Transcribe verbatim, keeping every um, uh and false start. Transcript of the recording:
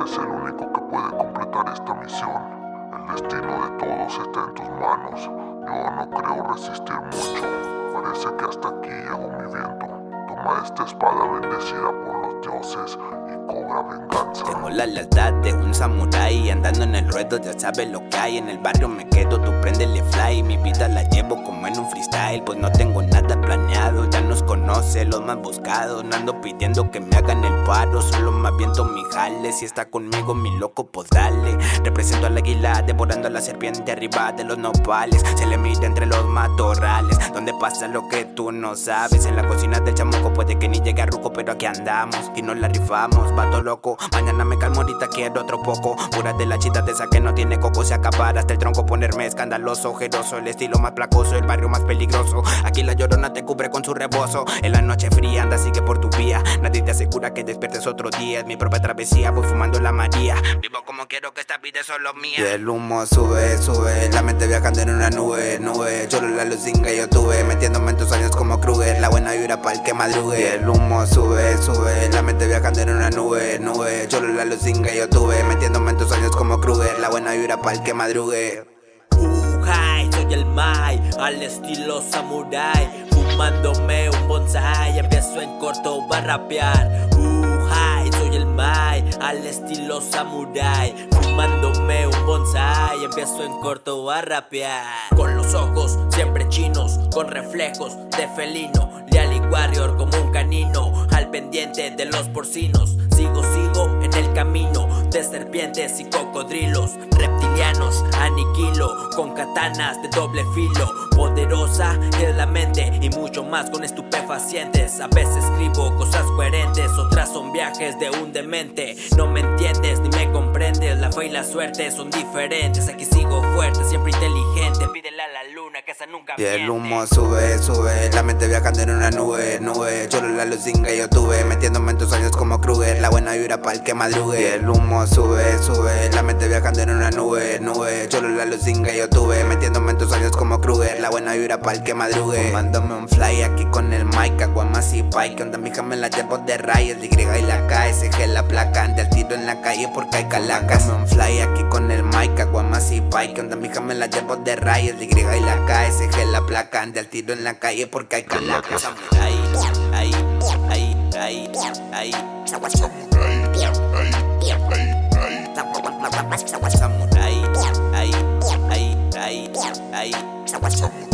eres el único que puede completar esta misión. El destino de todos está en tus manos. Yo no creo resistir mucho. Parece que hasta aquí llegó mi viento. Toma esta espada bendecida por los dioses y cobra venganza. Tengo la lealtad de un samurái. Andando en el ruedo ya sabes lo que hay. En el barrio me quedo, tú préndele fly. Mi vida la llevo como en un freestyle, pues no tengo nada planeado. Ya nos conoce los más buscados. No ando pidiendo que me hagan el paro, solo me aviento mi jale. Si está conmigo mi loco, pues dale. Represento al águila, devorando a la serpiente arriba de los nopales. Se le mira entre los matorrales, donde pasa lo que tú no sabes. En la cocina del chamuco puede que ni llegue a ruco, pero aquí andamos y nos la rifamos. Vato loco, mañana me calmo, ahorita quiero otro poco. Pura de la chita de esa que no tiene coco. Se acabar hasta el tronco, ponerme escandaloso, ojeroso. El estilo más placoso, el barrio más peligroso. Aquí la llorona te cubre con su rebozo. En la noche fría anda, sigue por tu vía. Nadie te asegura que despiertes otro día. Es mi propia travesía, voy fumando la María. Vivo como quiero, que esta vida es solo mía. Y el humo sube, sube, la mente viajando en una nube, nube. Solo la lucinga yo tuve, metiéndome en tus años como Kruger. La buena vibra pa'l que madrugue. Y el humo sube, sube, la mente viajando en una nube, nube. Solo la lucinga yo tuve, metiéndome en tus años como Kruger. La buena vibra pa'l que madrugue. Uh, hi, soy el Mai, al estilo samurai, fumándome un bonsai, empiezo en corto a rapear. Uh, hi, soy el Mai, al estilo samurai, fumándome un bonsai, empiezo en corto a rapear. Con los ojos siempre chinos, con reflejos de felino, leal y warrior como un canino, al pendiente de los porcinos. Sigo, sigo en el camino de serpientes y cocodrilos, reptilianos aniquilo con katanas de doble filo. Poderosa es la mente y mucho más con estupefacientes. A veces escribo cosas coherentes, otras son viajes de un demente. No me entiendes ni me comprendes, la fe y la suerte son diferentes. Aquí sigo fuerte, siempre inteligente, pídele a la luna que esa nunca Y miente. el humo sube, sube, la mente viajando en una nube, nube. Solo la lucinga yo tuve, metiéndome en tus años como Kruger. La buena vibra pa'l que madrugue. Y el humo sube, sube, la mente viajando en una nube, nube. Solo la lucinga yo tuve, metiéndome en tus años como Kruger. La buena vibra pa'l que madrugue. Fumándome un fly aquí con el mic, aguamas y pie. Que onda mija me la llevo de rayas, Y y la K, S G la placa. Ante el tiro en la calle porque hay calacas. Fumándome un fly aquí con el mic, aguamas y pie. Que onda mija me la llevo de rayas, Y y la K, S G la placa. Ante el tiro en la calle porque hay calacas. Samurai, ahí, ahí, ahí, ahí. Samurai, ahí, ahí, ahí. Samurai, ahí, ahí, ahí, ahí. Samurai.